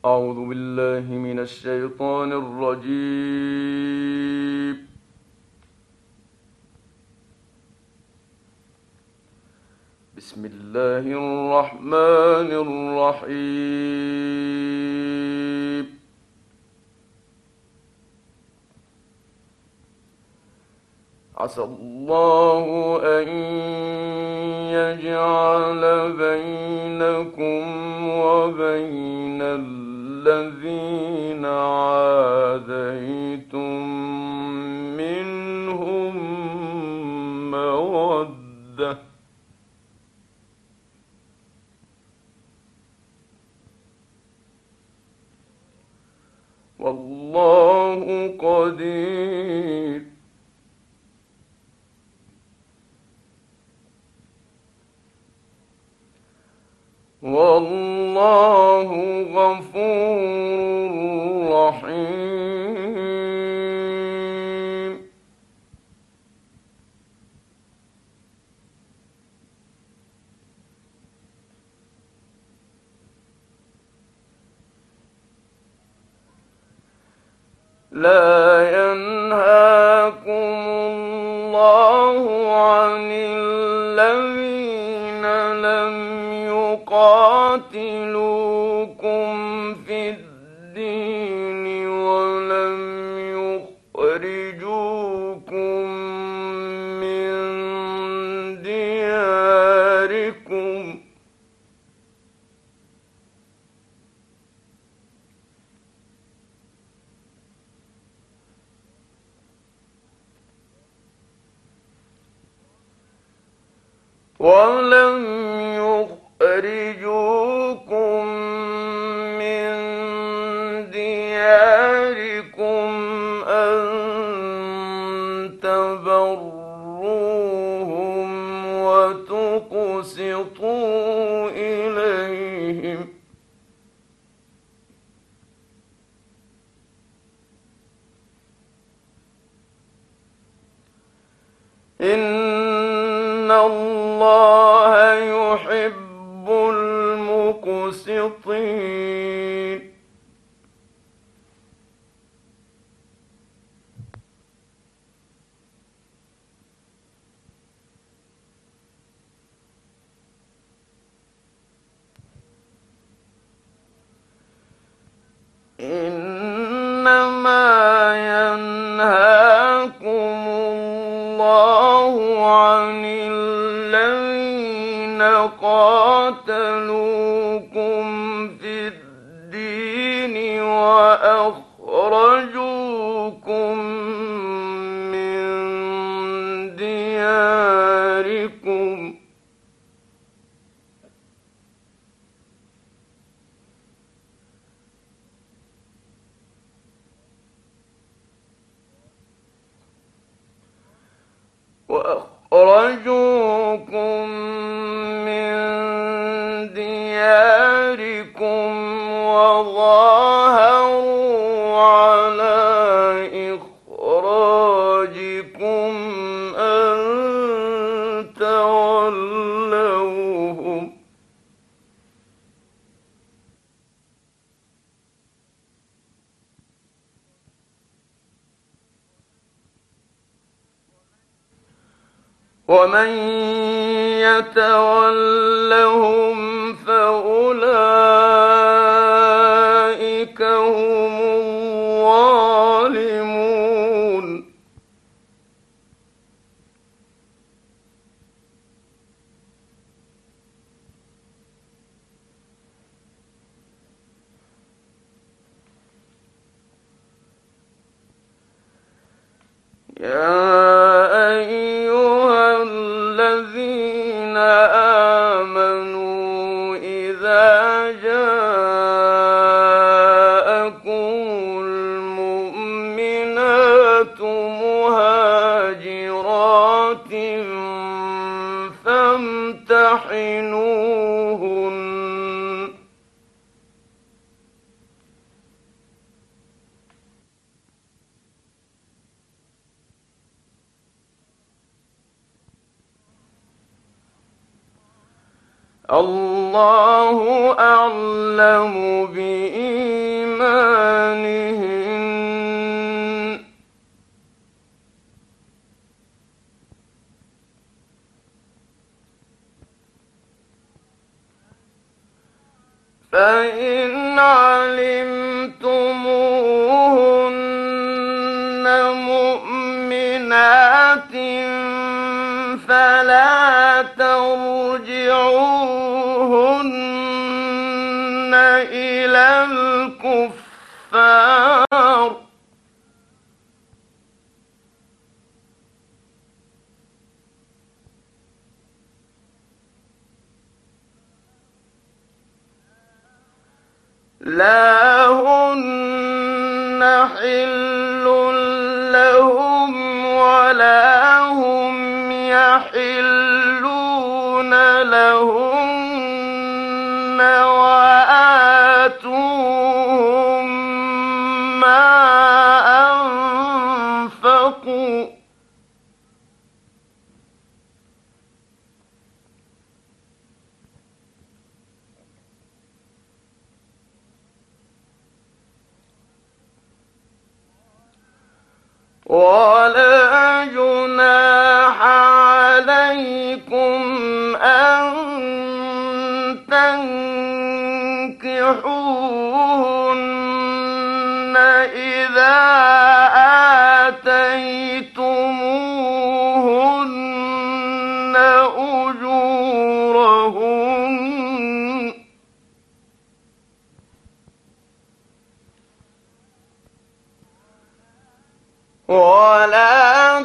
أعوذ بالله من الشيطان الرجيم. بسم الله الرحمن الرحيم. عسى الله أن يجعل بينكم وبين الذين عاديتم منهم مودة، والله قدير. والله غفور رحيم. لا ينهاكم الله عن الذين لم يقاتلوكم في الدين ولم يخرجوكم من دياركم ولم يخرجوكم من دياركم أن تبروهم وتقسطوا إليهم، إن الله يحب المقسطين. إنما ينهاكم الله عن الذين قاتلوكم في الدين وأخرجوكم من دياركم وأخرجوكم من دياركم وظاهروا على إخراجكم أن تولوهم، ومن يتولهم فأولئك هم الظالمون. يا أيها الذين آمنوا إذا جاءكم المؤمنات مهاجرات فامتحنوهن، الله والله أعلم بإيمانهن فإن علمتموهن مؤمنات فلا ترجعوهن إلى الكفار لا هن حل لهم ولا هم يحلون لهن وآتوهم ما أنفقوا ولا جناح عليكم أن تنكحوهن إذا آتيتموهن أجورهن ولا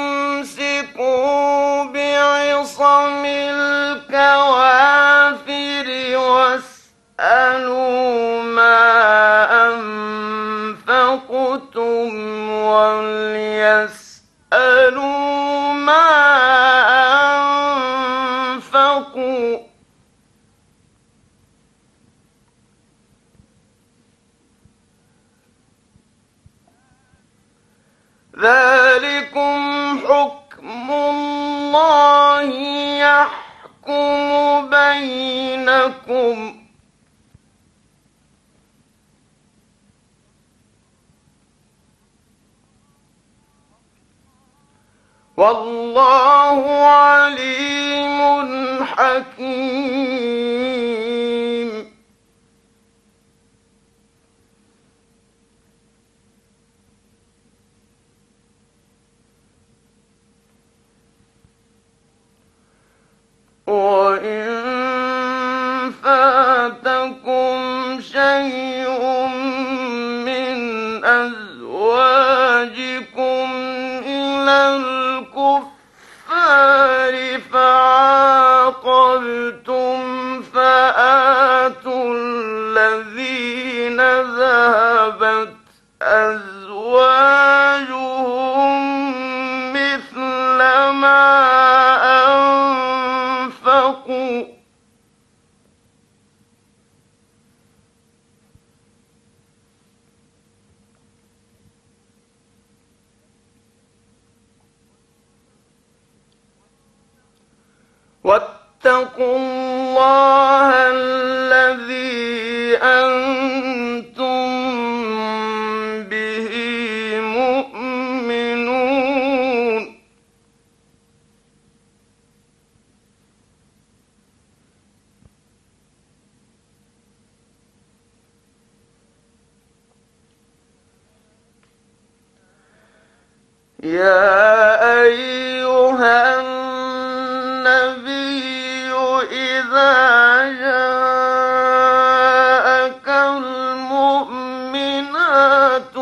تمسكوا بعصم الكوافر واسألوا ما أنفقتم وليسألوا ما أنفقوا ذلكم حكم الله يحكم بينكم والله عليم حكيم وإن فاتكم شيء من أزواجكم إلى الكفار فعاقبتم فآتوا الذين ذهبت أزواجهم مثل ما أنفقوا واتقوا الله الذي أنتم به مؤمنون يا أيها النبي إذا جاءك المؤمنات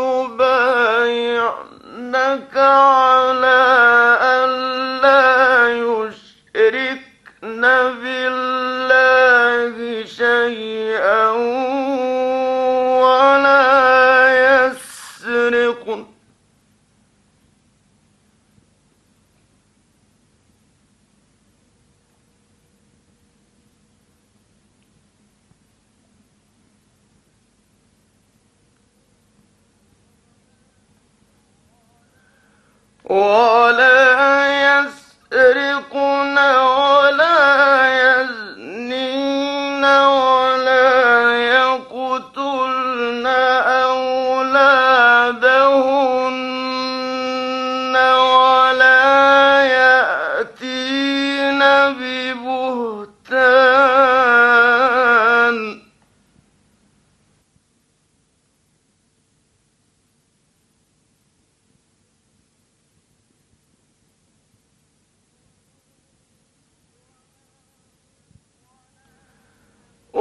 يبايعنك على أن لا يشركن بالله شيئا ولا يسرقن ولا يسرقن ولا يزنين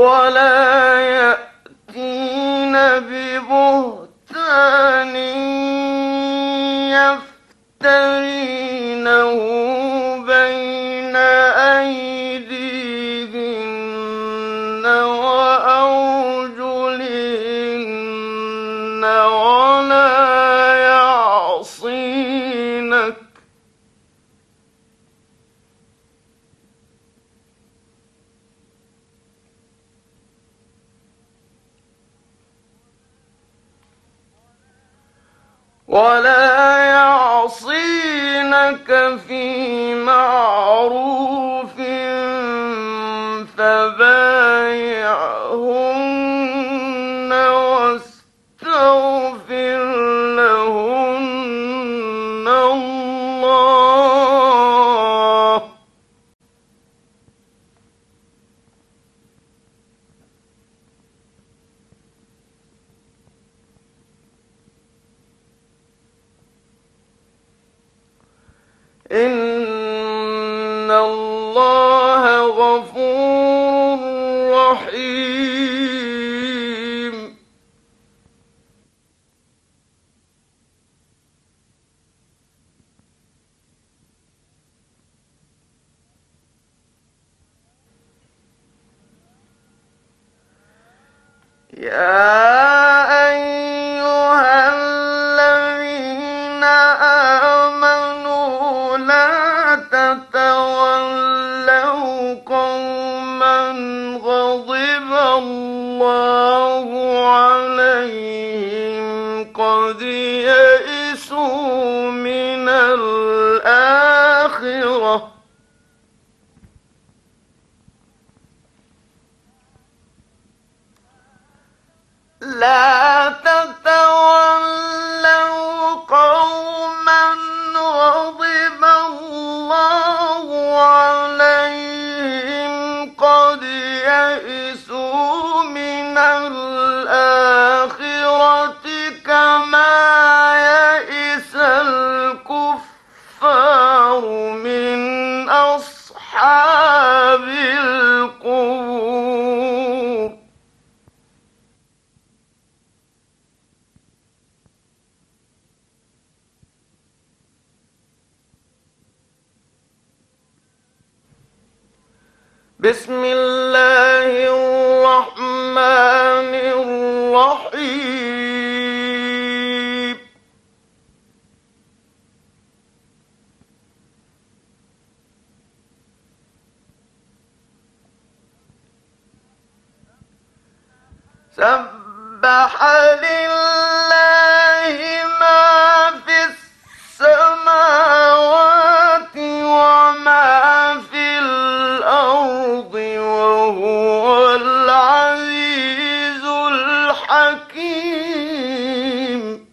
ولا يأتين ببهتان يفترينه بين أيديهن وأرجلهن ولا يعصينك في معروف فبايعهن واستغفر لهن الله إن الله غفور رحيم يا أيها الذين آمنوا لا تتولوا قوما غضب الله عليهم قد يئسوا من الآخرة لا تتولوا قوما غضب الله عليهم قد يئسوا من الآخرة كما يئس الكفار من أصحاب القبور بسم الله الرحمن الرحيم سبح لله ما في السماوات وما في الأرض وهو العزيز الحكيم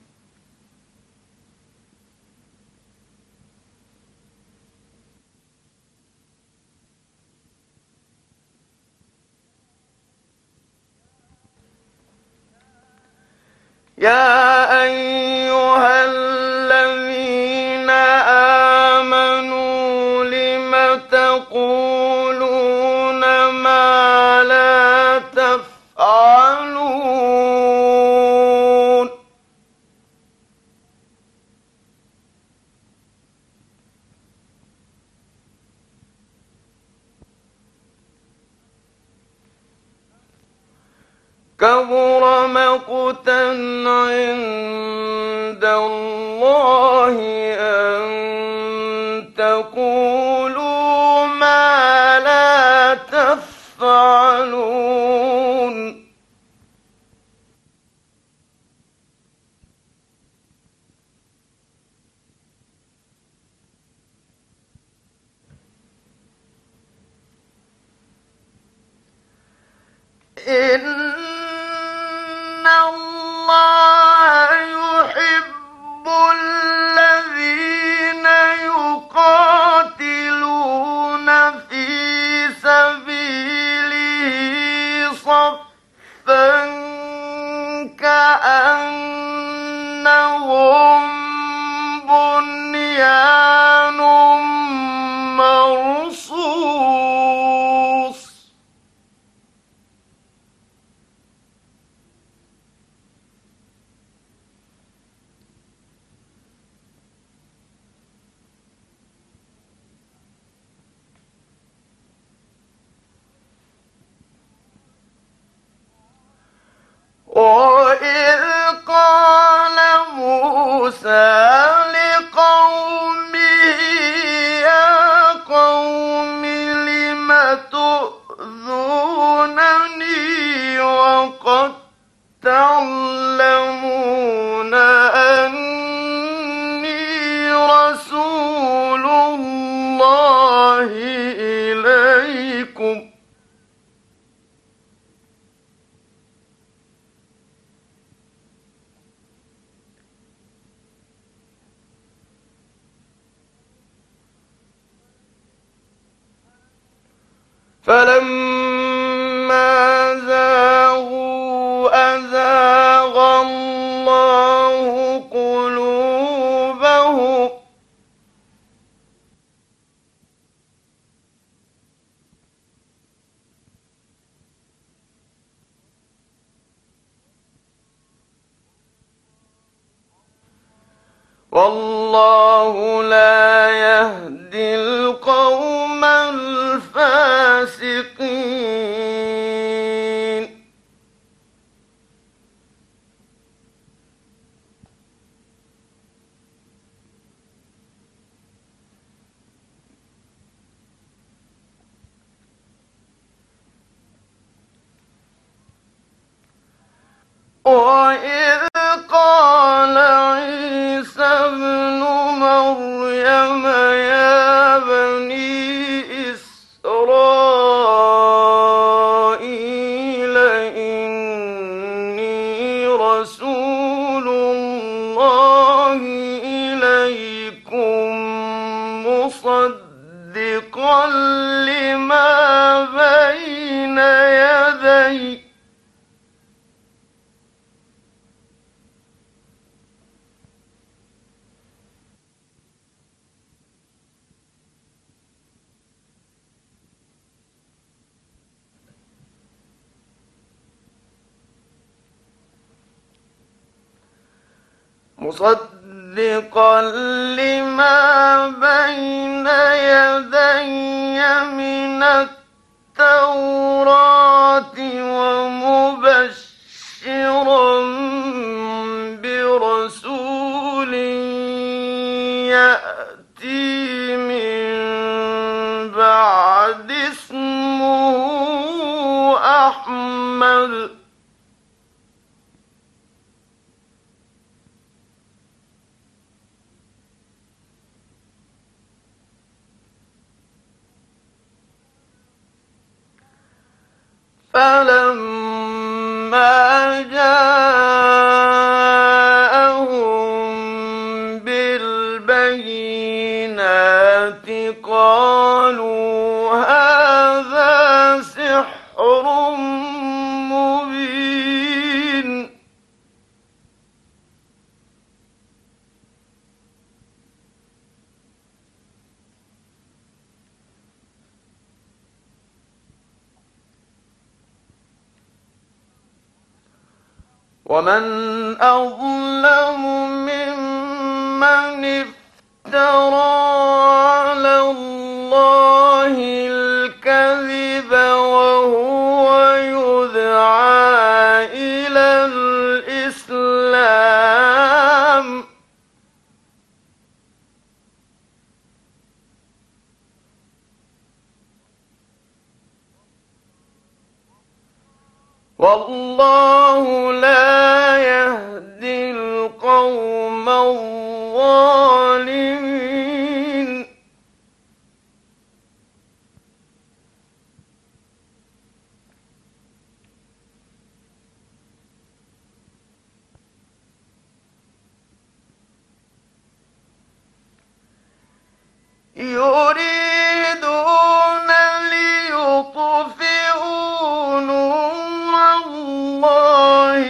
يا أيها الذين آمنوا لم تقولون ما لا تفعلون كبر مقتا عند الله أن تقولوا ما لا تفعلون إن الله يحب الذين يقاتلون في سبيله صفا كأنهم بنيان مرصوص وإذ قال موسى لقومه يا قوم لم تؤذونني وقد تعلمون أني رسول الله إليكم فلما زاغوا أزاغ الله قلوبهم والله لا يهدي القوم الفاسقين وإذ قال عيسى ابن مريم يا بني إسرائيل إني رسول الله إليكم مصدقا لما بين يدي مصدقا لما بين يدي من التوراة ومبشرا برسول يأتي من بعد اسمه أحمد فلما جاءهم بالبينات قالوا هذا سحر مبين ومن أظلم ممن افترى على الله الكذب وهو يدعى إلى الإسلام والله لا يهدي القوم الظالمين يريدون ليطفئوا نور الله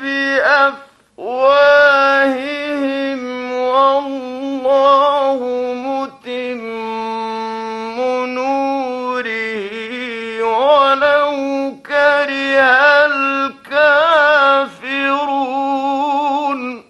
بأفواههم والله متم نوره ولو كره الكافرون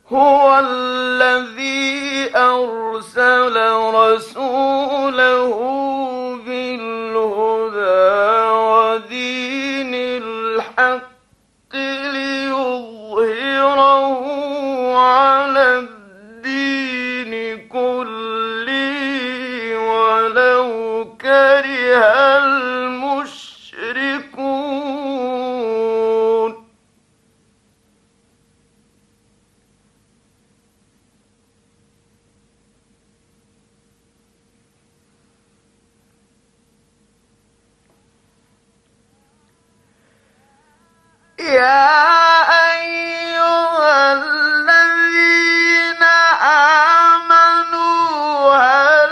هو الذي أرسل رسوله بالهدى ودين الحق ليظهره على الدين كله ولو كره المشركون. يا أيها الذين آمنوا هل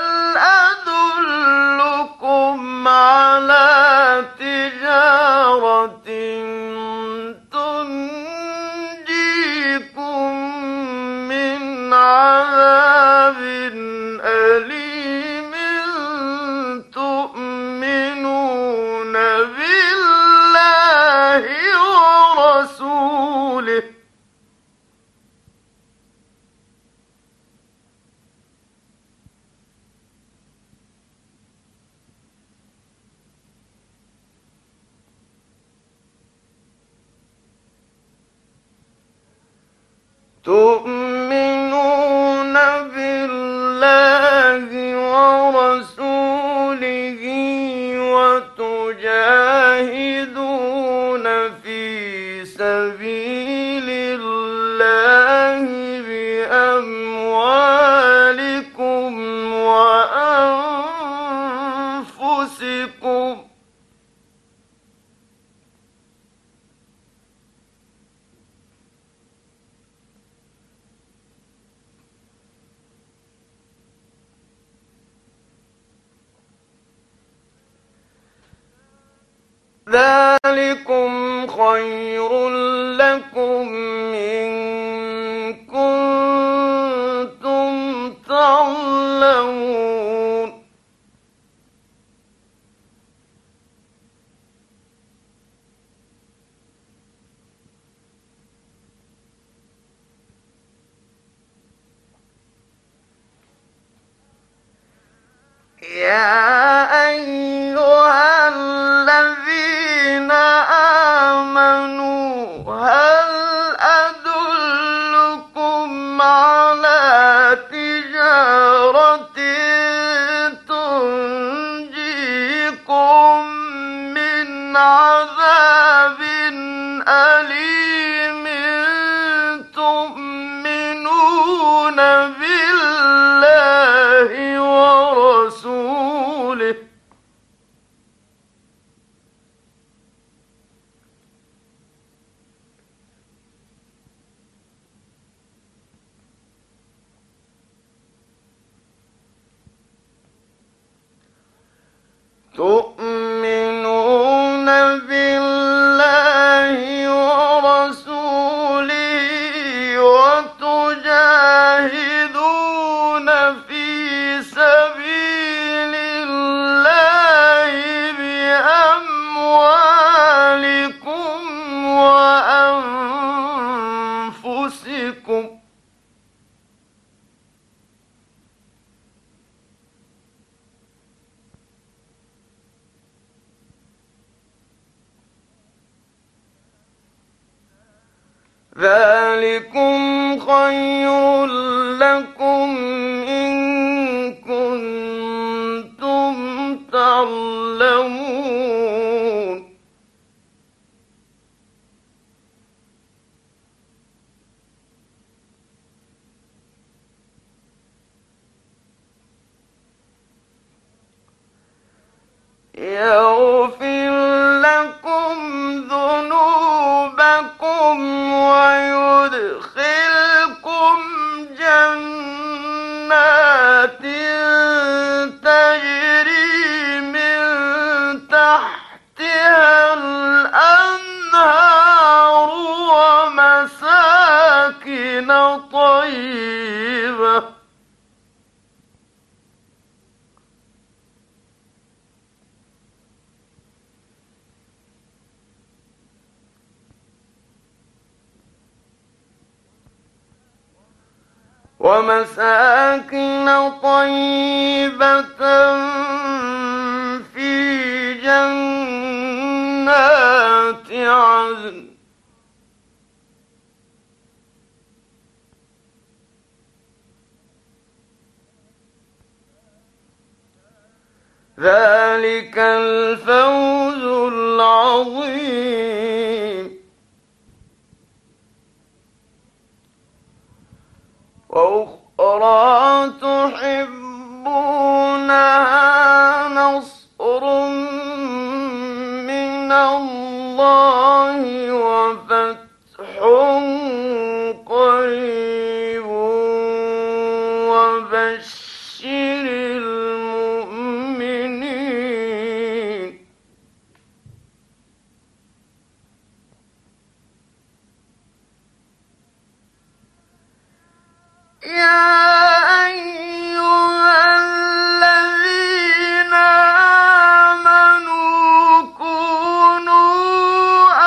أدلكم على تجارة تنجيكم من عذاب أليم تؤمنون بالله ورسوله تؤمنون بالله ورسوله وتجاهدون في سبيل الله بأموالكم وأنفسكم. ذلكم خير لكم إن كنتم تعلمون. يا أيها الذين آمنوا هل أدلكم على تجارة تنجيكم من عذاب أليم تؤمنون بالله ورسوله تؤمنون بالله ورسوله وتجاهدون في سبيل الله بأموالكم وأنفسكم. ذلكم خير لكم إن كنتم تعلمون. يغفر لكم ذنوبكم ويدخلكم جنات تجري من تحتها الأنهار ومساكن طيبة. ومساكن طيبة في جنات عدن ذلك الفوز العظيم. وأخرى تحبونها نصر من الله وفتح قريب وبشر المؤمنين. يا أيها الذين آمنوا كونوا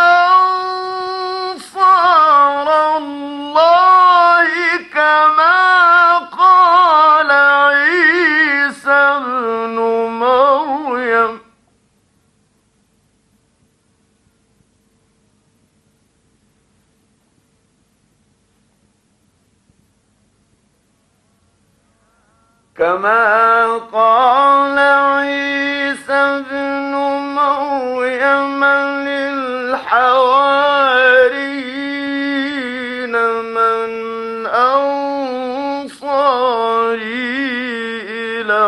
أنصار الله كما قال عيسى ابن مريم للحواريين من أنصاري إلى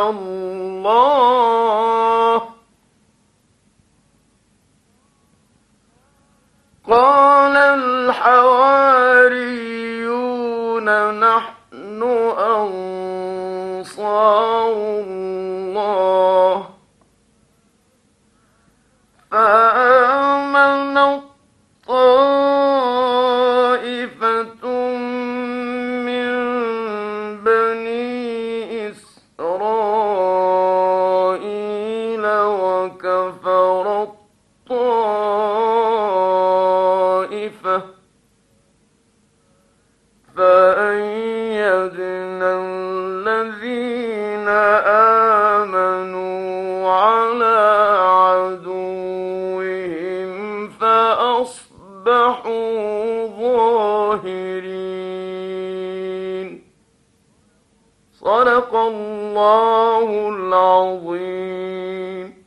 الله قال الحواريون نحن أنصار الله فآمنت طائفة من بني إسرائيل وكفرت طائفة فأيدنا الذين آمنوا على عدوهم فأصبحوا ظاهرين. صدق الله العظيم.